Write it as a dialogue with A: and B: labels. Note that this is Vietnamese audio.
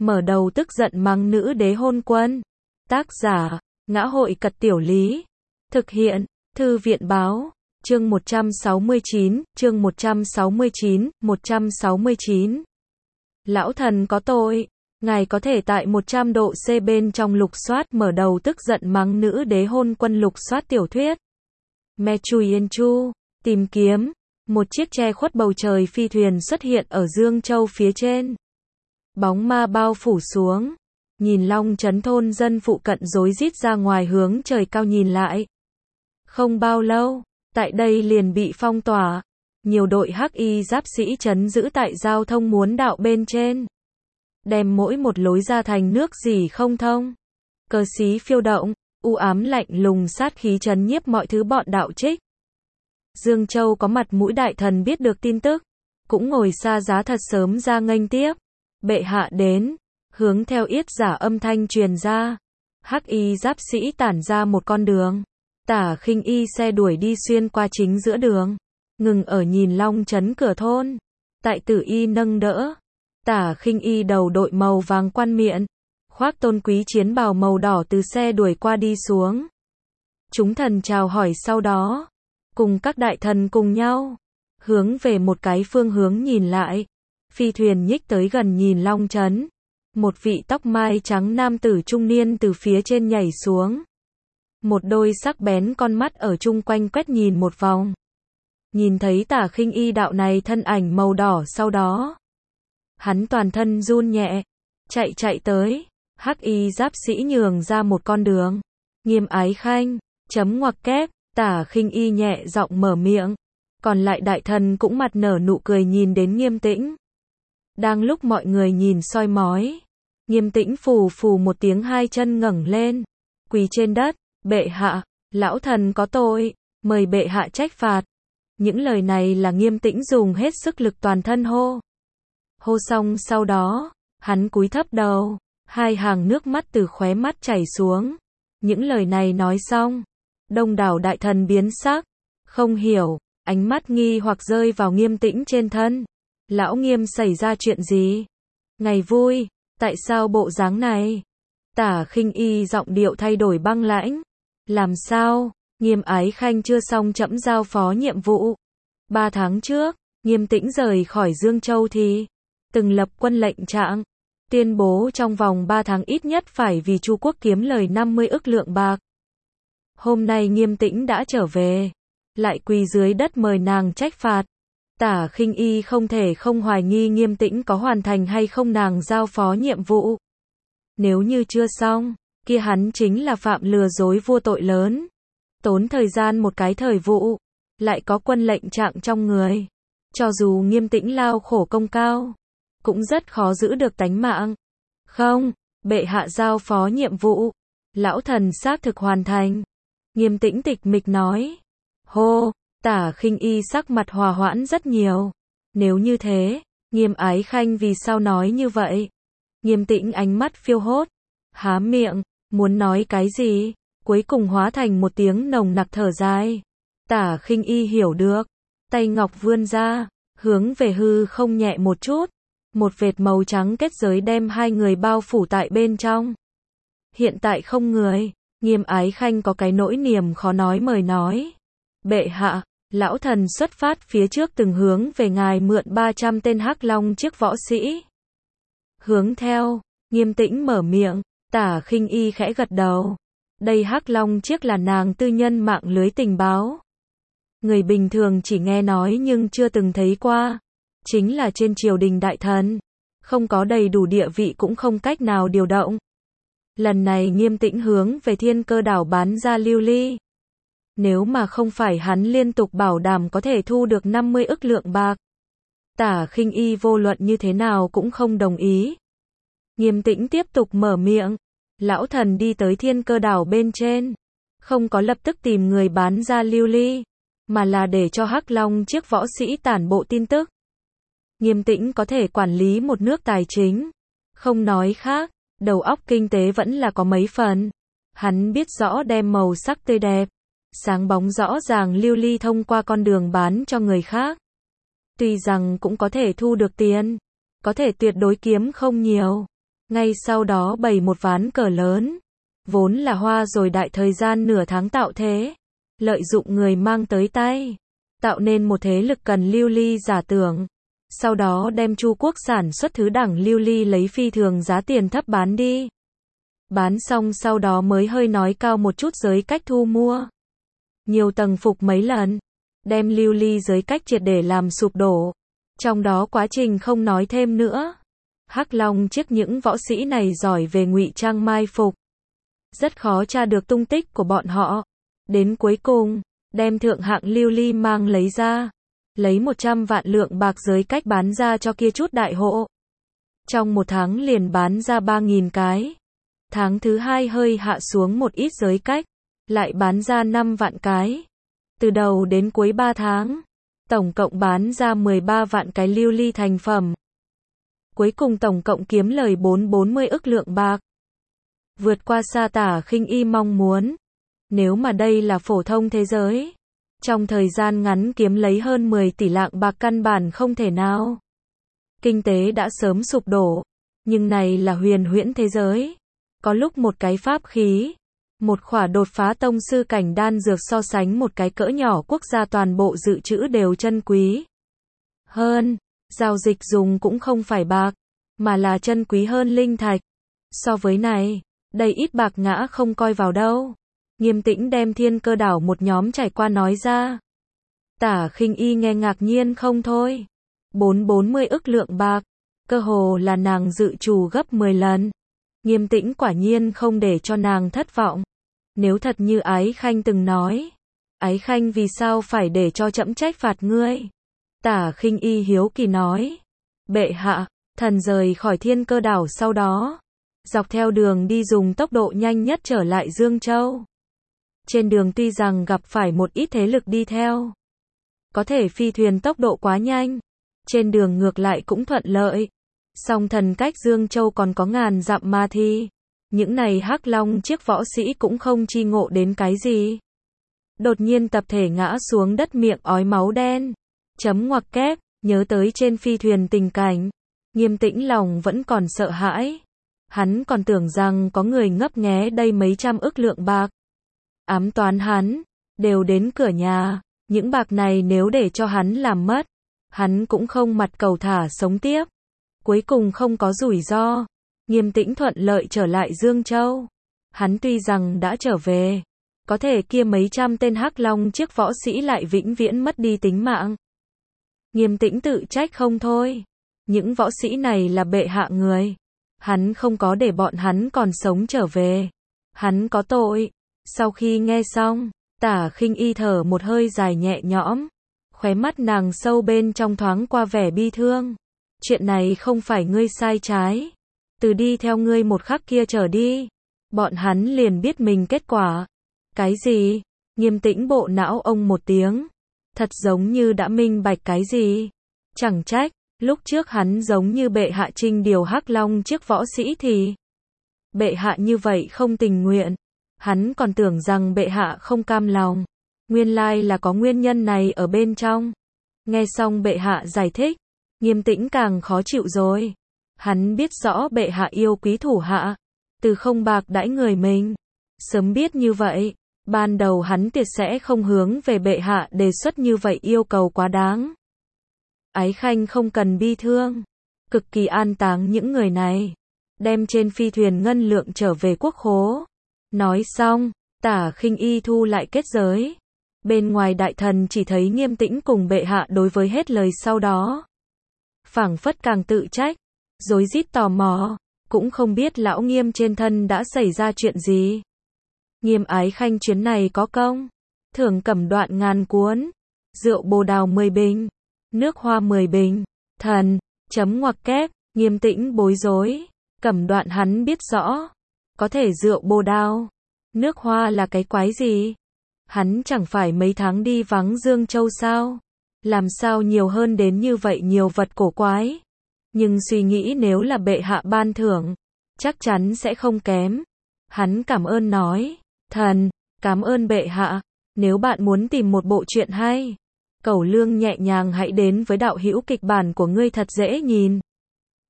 A: mở đầu tức giận mắng nữ đế hôn quân. Tác giả, Ngã hội Cật Tiểu Lý. Thực hiện, Thư viện Báo. Chương 169, chương 169. Lão thần có tội. Ngài có thể tại 100 độ C bên trong lục soát mở đầu tức giận mắng nữ đế hôn quân lục soát tiểu thuyết. Me Chui Yên Chu, tìm kiếm. Một chiếc che khuất bầu trời phi thuyền xuất hiện ở Dương Châu phía trên. Bóng ma bao phủ xuống. Nhìn Long Trấn thôn dân phụ cận rối rít ra ngoài hướng trời cao nhìn lại. Không bao lâu, tại đây liền bị phong tỏa. Nhiều đội hắc y giáp sĩ trấn giữ tại giao thông muốn đạo bên trên. Đem mỗi một lối ra thành nước dỉ không thông. Cờ xí phiêu động, u ám lạnh lùng sát khí trấn nhiếp mọi thứ bọn đạo trích. Dương Châu có mặt mũi đại thần biết được tin tức, cũng ngồi xa giá thật sớm ra nghênh tiếp. Bệ hạ đến, hướng theo yết giả âm thanh truyền ra. Hắc y giáp sĩ tản ra một con đường. Tả Khinh Y xe đuổi đi xuyên qua chính giữa đường, ngừng ở nhìn Long Trấn cửa thôn. Tại Tử Y nâng đỡ. Tả Khinh Y đầu đội màu vàng quan miện, khoác tôn quý chiến bào màu đỏ từ xe đuổi qua đi xuống. Chúng thần chào hỏi sau đó, cùng các đại thần cùng nhau, hướng về một cái phương hướng nhìn lại. Phi thuyền nhích tới gần nhìn Long Trấn. Một vị tóc mai trắng nam tử trung niên từ phía trên nhảy xuống. Một đôi sắc bén con mắt ở chung quanh quét nhìn một vòng. Nhìn thấy Tả Khinh Y đạo này thân ảnh màu đỏ sau đó. Hắn toàn thân run nhẹ, chạy tới. Hắc y giáp sĩ nhường ra một con đường. Nghiêm Ái Khanh, chấm ngoặc kép, Tả Khinh Y nhẹ giọng mở miệng. Còn lại đại thần cũng mặt nở nụ cười nhìn đến Nghiêm Tĩnh. Đang lúc mọi người nhìn soi mói, Nghiêm Tĩnh phù phù một tiếng hai chân ngẩng lên, quỳ trên đất. Bệ hạ, lão thần có tội, mời bệ hạ trách phạt. Những lời này là Nghiêm Tĩnh dùng hết sức lực toàn thân hô. Hô xong sau đó, hắn cúi thấp đầu, hai hàng nước mắt từ khóe mắt chảy xuống. Những lời này nói xong, đông đảo đại thần biến sắc, không hiểu, ánh mắt nghi hoặc rơi vào Nghiêm Tĩnh trên thân. Lão Nghiêm xảy ra chuyện gì? Ngày vui, tại sao bộ dáng này? Tả Khinh Y giọng điệu thay đổi băng lãnh. Làm sao? Nghiêm Ái Khanh chưa xong trẫm giao phó nhiệm vụ. 3 tháng trước, Nghiêm Tĩnh rời khỏi Dương Châu thì từng lập quân lệnh trạng, tuyên bố trong vòng 3 tháng ít nhất phải vì Chu quốc kiếm lời 50 ức lượng bạc. Hôm nay Nghiêm Tĩnh đã trở về, lại quỳ dưới đất mời nàng trách phạt. Tả Khinh Y không thể không hoài nghi Nghiêm Tĩnh có hoàn thành hay không nàng giao phó nhiệm vụ. Nếu như chưa xong, kia hắn chính là phạm lừa dối vua tội lớn. Tốn thời gian một cái thời vụ, lại có quân lệnh trạng trong người. Cho dù Nghiêm Tĩnh lao khổ công cao, cũng rất khó giữ được tánh mạng. Không, bệ hạ giao phó nhiệm vụ, lão thần xác thực hoàn thành. Nghiêm Tĩnh tịch mịch nói. Hô, Tả Khinh Y sắc mặt hòa hoãn rất nhiều. Nếu như thế, Nghiêm Ái Khanh vì sao nói như vậy? Nghiêm Tĩnh ánh mắt phiêu hốt, há miệng, muốn nói cái gì, cuối cùng hóa thành một tiếng nồng nặc thở dài. Tả Khinh Y hiểu được, tay ngọc vươn ra, hướng về hư không nhẹ một chút, một vệt màu trắng kết giới đem hai người bao phủ tại bên trong. Hiện tại không người, Nghiêm Ái Khanh có cái nỗi niềm khó nói mời nói. Bệ hạ, lão thần xuất phát phía trước từng hướng về ngài mượn 300 tên Hắc Long chiếc võ sĩ. Hướng theo, Nghiêm Tĩnh mở miệng. Tả Khinh Y khẽ gật đầu. Đây Hắc Long chiếc là nàng tư nhân mạng lưới tình báo. Người bình thường chỉ nghe nói nhưng chưa từng thấy qua. Chính là trên triều đình đại thần, không có đầy đủ địa vị cũng không cách nào điều động. Lần này Nghiêm Tĩnh hướng về Thiên Cơ đảo bán ra lưu ly. Nếu mà không phải hắn liên tục bảo đảm có thể thu được 50 ức lượng bạc, Tả Khinh Y vô luận như thế nào cũng không đồng ý. Nghiêm Tĩnh tiếp tục mở miệng. Lão thần đi tới Thiên Cơ đảo bên trên, không có lập tức tìm người bán ra lưu ly, mà là để cho Hắc Long chiếc võ sĩ tản bộ tin tức. Nghiêm Tĩnh có thể quản lý một nước tài chính, không nói khác, đầu óc kinh tế vẫn là có mấy phần. Hắn biết rõ đem màu sắc tươi đẹp, sáng bóng rõ ràng lưu ly thông qua con đường bán cho người khác. Tuy rằng cũng có thể thu được tiền, có thể tuyệt đối kiếm không nhiều. Ngay sau đó bày một ván cờ lớn. Vốn là hoa rồi đại thời gian nửa tháng tạo thế. Lợi dụng người mang tới tay. Tạo nên một thế lực cần lưu ly giả tưởng. Sau đó đem Chu Quốc sản xuất thứ đẳng lưu ly lấy phi thường giá tiền thấp bán đi. Bán xong sau đó mới hơi nói cao một chút giới cách thu mua. Nhiều tầng phục mấy lần. Đem lưu ly giới cách triệt để làm sụp đổ. Trong đó quá trình không nói thêm nữa. Hắc Long chiếc những võ sĩ này giỏi về ngụy trang mai phục. Rất khó tra được tung tích của bọn họ. Đến cuối cùng, đem thượng hạng lưu ly mang lấy ra. Lấy 100 vạn lượng bạc giới cách bán ra cho kia chút đại hộ. Trong một tháng liền bán ra 3.000 cái. Tháng thứ hai hơi hạ xuống một ít giới cách. Lại bán ra 5 vạn cái. Từ đầu đến cuối 3 tháng. Tổng cộng bán ra 13 vạn cái lưu ly thành phẩm. Cuối cùng tổng cộng kiếm lời 440 ức lượng bạc. Vượt qua xa Tả Khinh Y mong muốn. Nếu mà đây là phổ thông thế giới, trong thời gian ngắn kiếm lấy hơn 10 tỷ lạng bạc căn bản không thể nào. Kinh tế đã sớm sụp đổ, nhưng này là huyền huyễn thế giới. Có lúc một cái pháp khí, một khỏa đột phá tông sư cảnh đan dược so sánh một cái cỡ nhỏ quốc gia toàn bộ dự trữ đều chân quý. Hơn, giao dịch dùng cũng không phải bạc, mà là chân quý hơn linh thạch. So với này, đây ít bạc ngã không coi vào đâu. Nghiêm Tĩnh đem Thiên Cơ đảo một nhóm trải qua nói ra. Tả Khinh Y nghe ngạc nhiên không thôi. 440 ức lượng bạc, cơ hồ là nàng dự trù gấp 10 lần. Nghiêm Tĩnh quả nhiên không để cho nàng thất vọng. Nếu thật như Ái Khanh từng nói, Ái Khanh vì sao phải để cho trẫm trách phạt ngươi? Tả Khinh Y hiếu kỳ nói. Bệ hạ, thần rời khỏi Thiên Cơ đảo sau đó, dọc theo đường đi dùng tốc độ nhanh nhất trở lại Dương Châu. Trên đường tuy rằng gặp phải một ít thế lực đi theo, có thể phi thuyền tốc độ quá nhanh, trên đường ngược lại cũng thuận lợi. Song thần cách Dương Châu còn có ngàn dặm mà thì, những này Hắc Long chiếc võ sĩ cũng không chi ngộ đến cái gì. Đột nhiên tập thể ngã xuống đất miệng ói máu đen. Chấm ngoặc kép, nhớ tới trên phi thuyền tình cảnh. Nghiêm Tĩnh lòng vẫn còn sợ hãi. Hắn còn tưởng rằng có người ngấp nghé đây mấy trăm ức lượng bạc. Ám toán hắn, đều đến cửa nhà, những bạc này nếu để cho hắn làm mất, hắn cũng không mặt cầu thả sống tiếp. Cuối cùng không có rủi ro, Nghiêm Tĩnh thuận lợi trở lại Dương Châu. Hắn tuy rằng đã trở về, có thể kia mấy trăm tên Hắc Long chiếc võ sĩ lại vĩnh viễn mất đi tính mạng. Nghiêm Tĩnh tự trách không thôi, những võ sĩ này là bệ hạ người, hắn không có để bọn hắn còn sống trở về, hắn có tội. Sau khi nghe xong, Tả Khinh Y thở một hơi dài nhẹ nhõm, khóe mắt nàng sâu bên trong thoáng qua vẻ bi thương. Chuyện này không phải ngươi sai trái, từ đi theo ngươi một khắc kia trở đi, bọn hắn liền biết mình kết quả. Cái gì? Nghiêm Tĩnh bộ não ông một tiếng, thật giống như đã minh bạch cái gì. Chẳng trách, lúc trước hắn giống như bệ hạ trinh điều Hắc Long chiếc võ sĩ thì bệ hạ như vậy không tình nguyện. Hắn còn tưởng rằng bệ hạ không cam lòng. Nguyên lai là có nguyên nhân này ở bên trong. Nghe xong bệ hạ giải thích, Nghiêm Tĩnh càng khó chịu rồi. Hắn biết rõ bệ hạ yêu quý thủ hạ, từ không bạc đãi người mình. Sớm biết như vậy, ban đầu hắn tuyệt sẽ không hướng về bệ hạ đề xuất như vậy yêu cầu quá đáng. Ái Khanh không cần bi thương, cực kỳ an táng những người này, đem trên phi thuyền ngân lượng trở về quốc khố. Nói xong, Tả Khinh Y thu lại kết giới. Bên ngoài đại thần chỉ thấy Nghiêm Tĩnh cùng bệ hạ đối với hết lời sau đó. Phảng phất càng tự trách, rối rít tò mò, cũng không biết lão Nghiêm trên thân đã xảy ra chuyện gì. Nghiêm Ái Khanh chuyến này có công, thưởng cẩm đoạn ngàn cuốn, rượu bồ đào 10 bình, nước hoa 10 bình, thần, chấm ngoặc kép, Nghiêm Tĩnh bối rối, cẩm đoạn hắn biết rõ. Có thể rượu bồ đào, nước hoa là cái quái gì? Hắn chẳng phải mấy tháng đi vắng Dương Châu sao? Làm sao nhiều hơn đến như vậy nhiều vật cổ quái? Nhưng suy nghĩ nếu là bệ hạ ban thưởng, chắc chắn sẽ không kém. Hắn cảm ơn nói, thần, cảm ơn bệ hạ. Nếu bạn muốn tìm một bộ truyện hay, Cẩu Lương nhẹ nhàng hãy đến với đạo hữu kịch bản của ngươi thật dễ nhìn.